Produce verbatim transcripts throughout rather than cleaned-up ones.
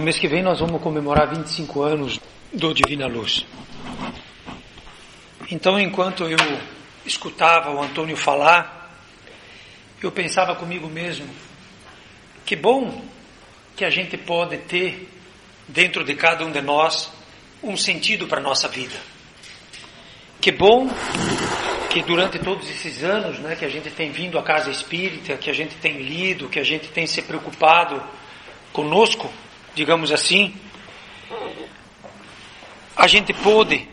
No mês que vem nós vamos comemorar vinte e cinco anos do Divina Luz. Então, enquanto eu escutava o Antônio falar, eu pensava comigo mesmo, que bom que a gente pode ter dentro de cada um de nós um sentido para a nossa vida. Que bom que durante todos esses anos, né, que a gente tem vindo à Casa Espírita, que a gente tem lido, que a gente tem se preocupado conosco, digamos assim, a gente pôde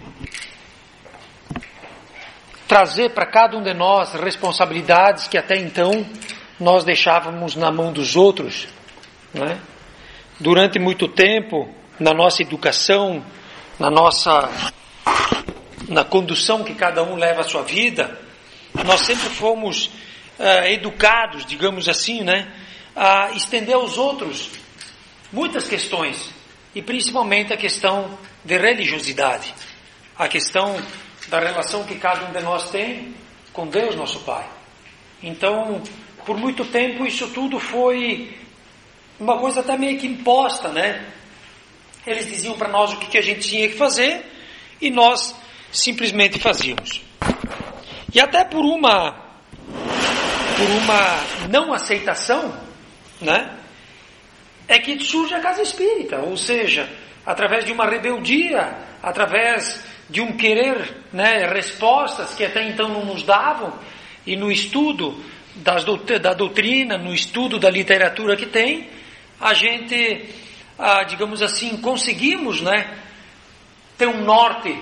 trazer para cada um de nós responsabilidades que até então nós deixávamos na mão dos outros, né? Durante muito tempo, na nossa educação, na nossa, na condução que cada um leva a sua vida, nós sempre fomos uh, educados, digamos assim, né, a estender aos outros muitas questões, e principalmente a questão de religiosidade, a questão da relação que cada um de nós tem com Deus, nosso Pai. Então, por muito tempo isso tudo foi uma coisa até meio que imposta, né? Eles diziam para nós o que, que a gente tinha que fazer e nós simplesmente fazíamos. E até por uma por uma não aceitação, né? É que surge a Casa Espírita, ou seja, através de uma rebeldia, através de um querer, né, respostas que até então não nos davam, e no estudo das, da doutrina, no estudo da literatura que tem, a gente, ah, digamos assim, conseguimos, né, ter um norte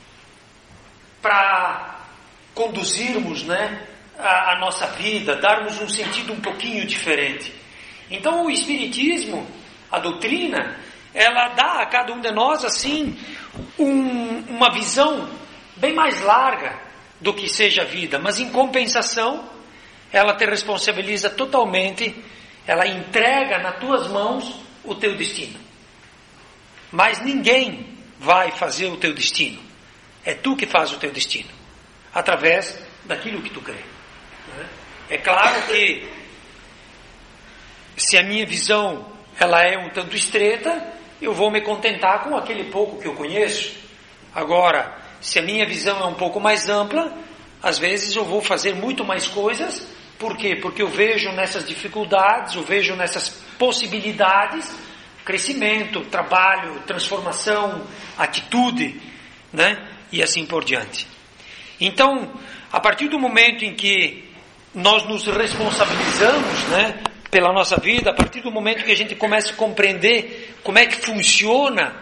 para conduzirmos, né, a, a nossa vida, darmos um sentido um pouquinho diferente. Então o Espiritismo, a doutrina, ela dá a cada um de nós assim um, uma visão bem mais larga do que seja a vida, mas em compensação ela te responsabiliza totalmente, ela entrega nas tuas mãos o teu destino. Mas ninguém vai fazer o teu destino, é tu que faz o teu destino, através daquilo que tu crê. É claro que se a minha visão ela é um tanto estreita, eu vou me contentar com aquele pouco que eu conheço. Agora, se a minha visão é um pouco mais ampla, às vezes eu vou fazer muito mais coisas. Por quê? Porque eu vejo nessas dificuldades, eu vejo nessas possibilidades, crescimento, trabalho, transformação, atitude, né? E assim por diante. Então, a partir do momento em que nós nos responsabilizamos, né, pela nossa vida, a partir do momento que a gente começa a compreender como é que funciona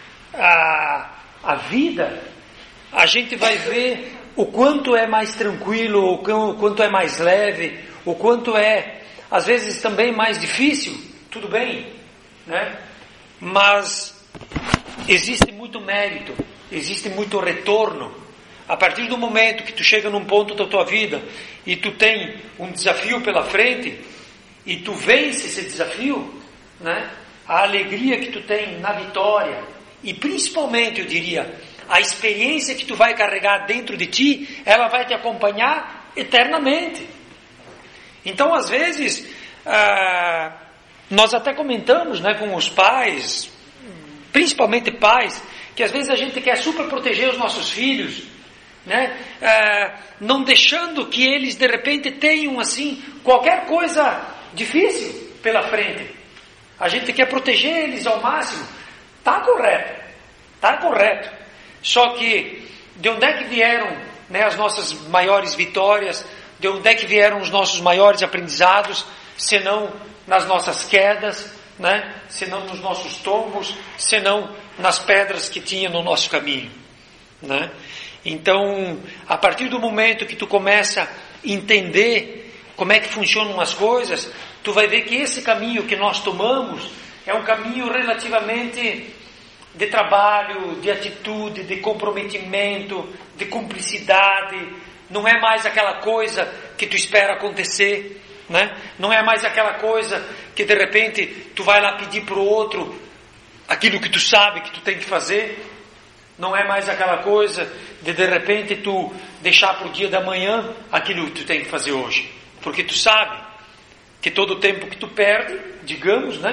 a, a vida, a gente vai ver o quanto é mais tranquilo, o quanto é mais leve, o quanto é, às vezes, também mais difícil, tudo bem, né? Mas existe muito mérito, existe muito retorno. A partir do momento que tu chega num ponto da tua vida e tu tem um desafio pela frente, e tu vence esse desafio, né? A alegria que tu tem na vitória, e principalmente, eu diria, a experiência que tu vai carregar dentro de ti, ela vai te acompanhar eternamente. Então, às vezes, ah, nós até comentamos, né, com os pais, principalmente pais, que às vezes a gente quer super proteger os nossos filhos, né? Ah, não deixando que eles de repente tenham assim qualquer coisa difícil pela frente. A gente quer proteger eles ao máximo. Está correto, está correto. Só que de onde é que vieram, né, as nossas maiores vitórias? De onde é que vieram os nossos maiores aprendizados? Senão nas nossas quedas, né? Senão nos nossos tombos, senão nas pedras que tinha no nosso caminho, né? Então, a partir do momento que tu começa a entender como é que funcionam as coisas, tu vai ver que esse caminho que nós tomamos é um caminho relativamente de trabalho, de atitude, de comprometimento, de cumplicidade. Não é mais aquela coisa que tu espera acontecer, né? Não é mais aquela coisa que de repente tu vai lá pedir para o outro aquilo que tu sabe que tu tem que fazer. Não é mais aquela coisa de de repente tu deixar para o dia da manhã aquilo que tu tem que fazer hoje. Porque tu sabe que todo o tempo que tu perde, digamos, né,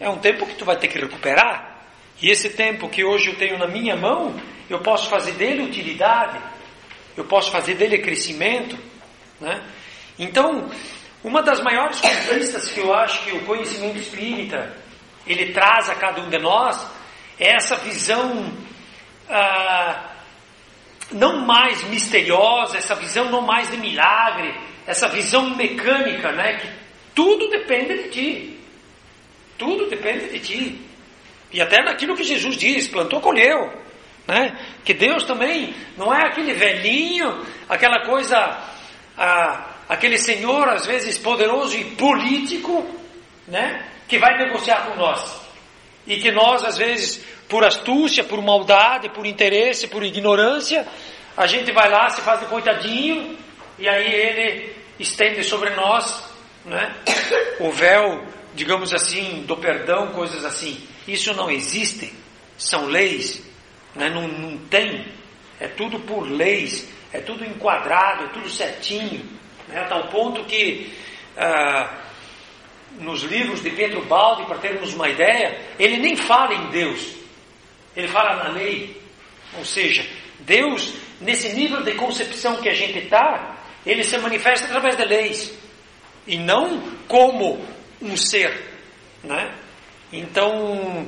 é um tempo que tu vai ter que recuperar. E esse tempo que hoje eu tenho na minha mão, eu posso fazer dele utilidade, eu posso fazer dele crescimento, né? Então, uma das maiores conquistas que eu acho que o conhecimento espírita ele traz a cada um de nós é essa visão ah, não mais misteriosa, essa visão não mais de milagre, essa visão mecânica, né? Que tudo depende de ti, tudo depende de ti. E até naquilo que Jesus diz, plantou, colheu, né? Que Deus também não é aquele velhinho, aquela coisa, ah, aquele senhor às vezes poderoso e político, né? Que vai negociar com nós. E que nós às vezes, por astúcia, por maldade, por interesse, por ignorância, a gente vai lá, se faz de coitadinho, e aí ele estende sobre nós, né? O véu, digamos assim, do perdão, coisas assim. Isso não existe, são leis, né? não, não tem, é tudo por leis, é tudo enquadrado, é tudo certinho, né? A tal ponto que ah, nos livros de Pedro Baldi, para termos uma ideia, ele nem fala em Deus, ele fala na lei. Ou seja, Deus, nesse nível de concepção que a gente está, ele se manifesta através de leis, e não como um ser, né? Então,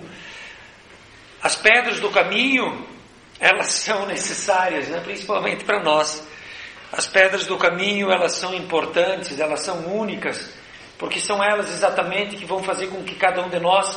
as pedras do caminho, elas são necessárias, né? Principalmente para nós. As pedras do caminho, elas são importantes, elas são únicas, porque são elas exatamente que vão fazer com que cada um de nós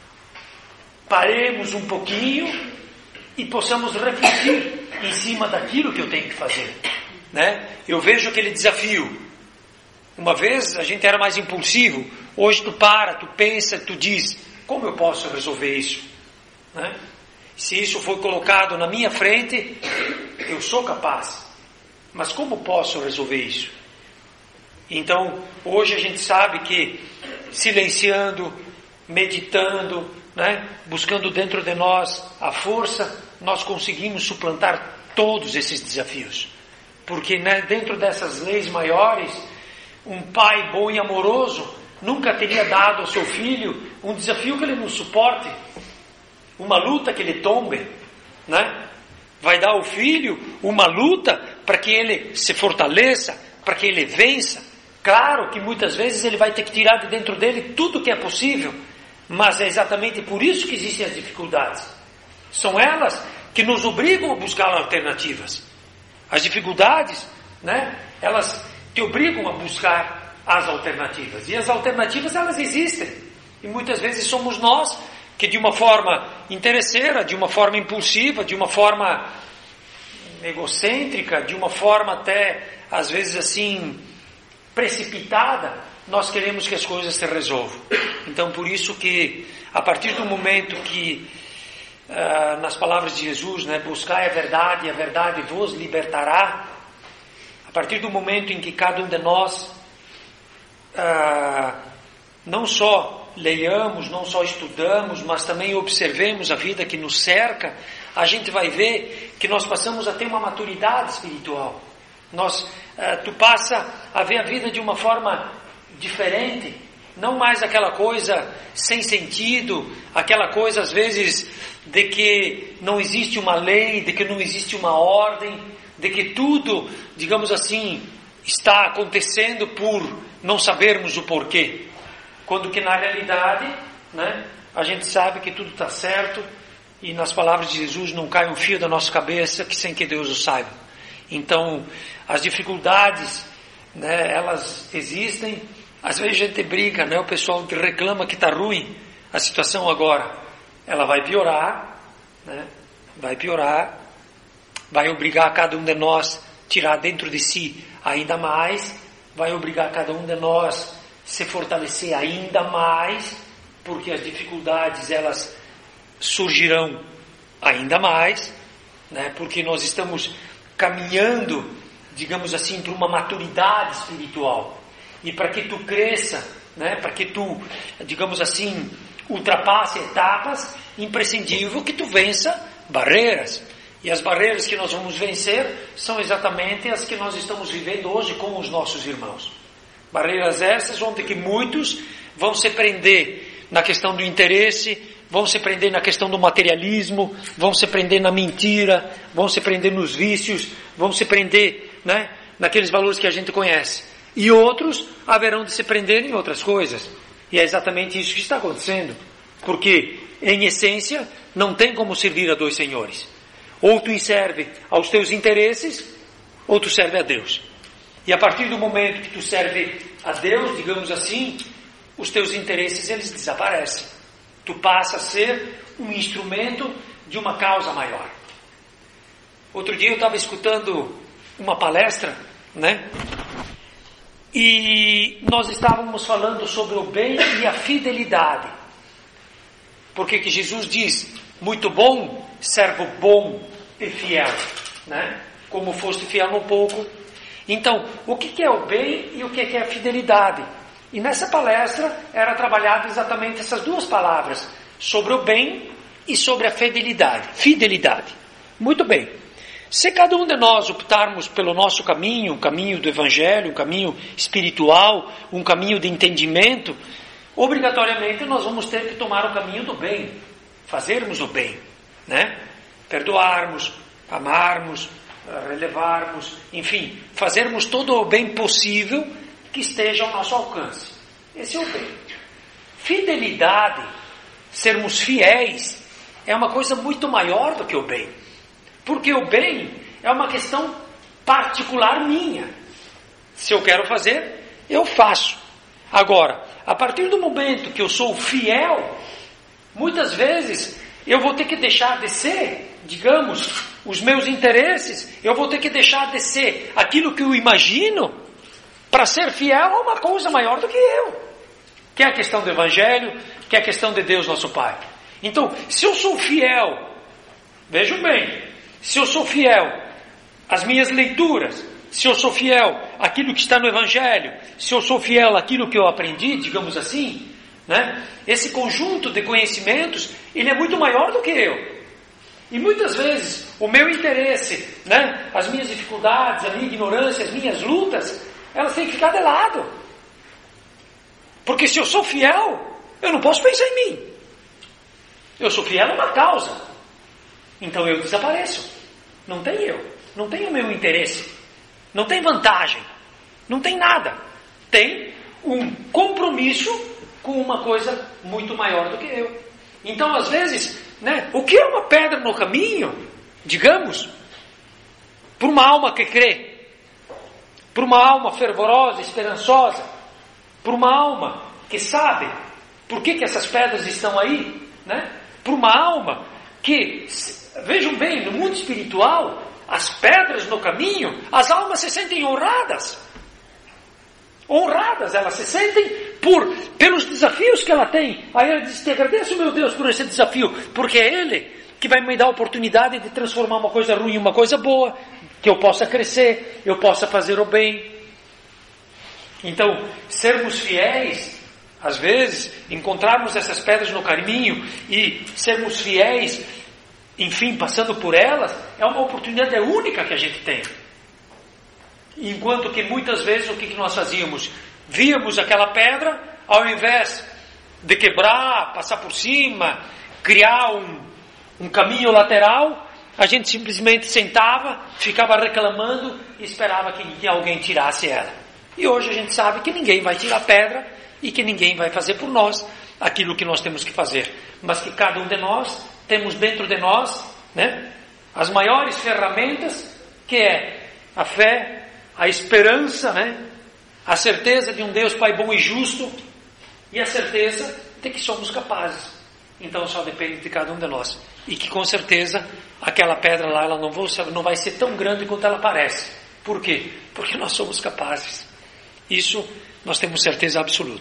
paremos um pouquinho e possamos refletir em cima daquilo que eu tenho que fazer, né? Eu vejo aquele desafio. Uma vez a gente era mais impulsivo, hoje tu para, tu pensa, tu diz, como eu posso resolver isso? Né? Se isso for colocado na minha frente, eu sou capaz, mas como posso resolver isso? Então, hoje a gente sabe que silenciando, meditando, né, buscando dentro de nós a força, nós conseguimos suplantar todos esses desafios. Porque, né, dentro dessas leis maiores, um pai bom e amoroso nunca teria dado ao seu filho um desafio que ele não suporte, uma luta que ele tombe, né? Vai dar ao filho uma luta para que ele se fortaleça, para que ele vença. Claro que muitas vezes ele vai ter que tirar de dentro dele tudo que é possível, mas é exatamente por isso que existem as dificuldades. São elas que nos obrigam a buscar alternativas. As dificuldades, né? Elas te obrigam a buscar as alternativas. E as alternativas, elas existem. E muitas vezes somos nós que de uma forma interesseira, de uma forma impulsiva, de uma forma egocêntrica, de uma forma até, às vezes assim, precipitada, nós queremos que as coisas se resolvam. Então, por isso que, a partir do momento que, uh, nas palavras de Jesus, né, buscai a verdade e a verdade vos libertará, a partir do momento em que cada um de nós uh, não só leiamos, não só estudamos, mas também observemos a vida que nos cerca, a gente vai ver que nós passamos a ter uma maturidade espiritual. Nós, uh, tu passa a ver a vida de uma forma diferente, não mais aquela coisa sem sentido, aquela coisa às vezes de que não existe uma lei, de que não existe uma ordem, de que tudo, digamos assim, está acontecendo por não sabermos o porquê. Quando que na realidade, né, a gente sabe que tudo está certo e nas palavras de Jesus não cai um fio da nossa cabeça que sem que Deus o saiba. Então, as dificuldades, né, elas existem. Às vezes a gente brinca, né, o pessoal que reclama que está ruim a situação agora. Ela vai piorar, né, vai piorar, vai obrigar cada um de nós a tirar dentro de si ainda mais, vai obrigar cada um de nós se fortalecer ainda mais, porque as dificuldades elas surgirão ainda mais, né? Porque nós estamos caminhando, digamos assim, para uma maturidade espiritual. E para que tu cresça, né? Para que tu, digamos assim, ultrapasse etapas, imprescindível que tu vença barreiras. E as barreiras que nós vamos vencer são exatamente as que nós estamos vivendo hoje com os nossos irmãos. Barreiras essas onde que muitos vão se prender na questão do interesse, vão se prender na questão do materialismo, vão se prender na mentira, vão se prender nos vícios, vão se prender, né, naqueles valores que a gente conhece. E outros haverão de se prender em outras coisas. E é exatamente isso que está acontecendo. Porque, em essência, não tem como servir a dois senhores. Ou tu serve aos teus interesses, ou tu serve a Deus. E a partir do momento que tu serve a Deus, digamos assim, os teus interesses, eles desaparecem. Tu passa a ser um instrumento de uma causa maior. Outro dia eu estava escutando uma palestra, né? E nós estávamos falando sobre o bem e a fidelidade. Porque que Jesus diz, muito bom, servo bom e fiel, né? Como foste fiel no pouco. Então, o que é o bem e o que é a fidelidade? E nessa palestra era trabalhado exatamente essas duas palavras, sobre o bem e sobre a fidelidade. Fidelidade. Muito bem. Se cada um de nós optarmos pelo nosso caminho, um caminho do Evangelho, um caminho espiritual, um caminho de entendimento, obrigatoriamente nós vamos ter que tomar o caminho do bem, fazermos o bem, né? Perdoarmos, amarmos, relevarmos, enfim, fazermos todo o bem possível que esteja ao nosso alcance. Esse é o bem. Fidelidade, sermos fiéis, é uma coisa muito maior do que o bem. Porque o bem é uma questão particular minha. Se eu quero fazer, eu faço. Agora, a partir do momento que eu sou fiel, muitas vezes eu vou ter que deixar de ser, digamos, os meus interesses, eu vou ter que deixar de ser aquilo que eu imagino, para ser fiel a uma coisa maior do que eu. Que é a questão do Evangelho, que é a questão de Deus nosso Pai. Então, se eu sou fiel, vejam bem, se eu sou fiel às minhas leituras, se eu sou fiel àquilo que está no Evangelho, se eu sou fiel àquilo que eu aprendi, digamos assim, né? Esse conjunto de conhecimentos, ele é muito maior do que eu. E muitas vezes, o meu interesse, né? As minhas dificuldades, a minha ignorância, as minhas lutas, elas têm que ficar de lado. Porque se eu sou fiel, eu não posso pensar em mim. Eu sou fiel a uma causa. Então eu desapareço. Não tem eu. Não tem o meu interesse. Não tem vantagem. Não tem nada. Tem um compromisso com uma coisa muito maior do que eu. Então, às vezes, né, o que é uma pedra no caminho, digamos, para uma alma que crê, para uma alma fervorosa, esperançosa, para uma alma que sabe por que, que essas pedras estão aí, né? Para uma alma que, vejam bem, no mundo espiritual, as pedras no caminho, as almas se sentem honradas. Honradas, elas se sentem por, pelos desafios que ela tem. Aí ela diz, te agradeço, meu Deus, por esse desafio, porque é Ele que vai me dar a oportunidade de transformar uma coisa ruim em uma coisa boa, que eu possa crescer, eu possa fazer o bem. Então, sermos fiéis, às vezes, encontrarmos essas pedras no caminho e sermos fiéis, enfim, passando por elas, é uma oportunidade única que a gente tem. Enquanto que muitas vezes o que nós fazíamos? Víamos aquela pedra, ao invés de quebrar, passar por cima, criar um, um caminho lateral, a gente simplesmente sentava, ficava reclamando e esperava que alguém tirasse ela. E hoje a gente sabe que ninguém vai tirar pedra e que ninguém vai fazer por nós aquilo que nós temos que fazer. Mas que cada um de nós temos dentro de nós, né, as maiores ferramentas, que é a fé, a esperança, né, a certeza de um Deus Pai bom e justo e a certeza de que somos capazes. Então só depende de cada um de nós. E que com certeza aquela pedra lá ela não, vou, não vai ser tão grande quanto ela parece. Por quê? Porque nós somos capazes. Isso nós temos certeza absoluta.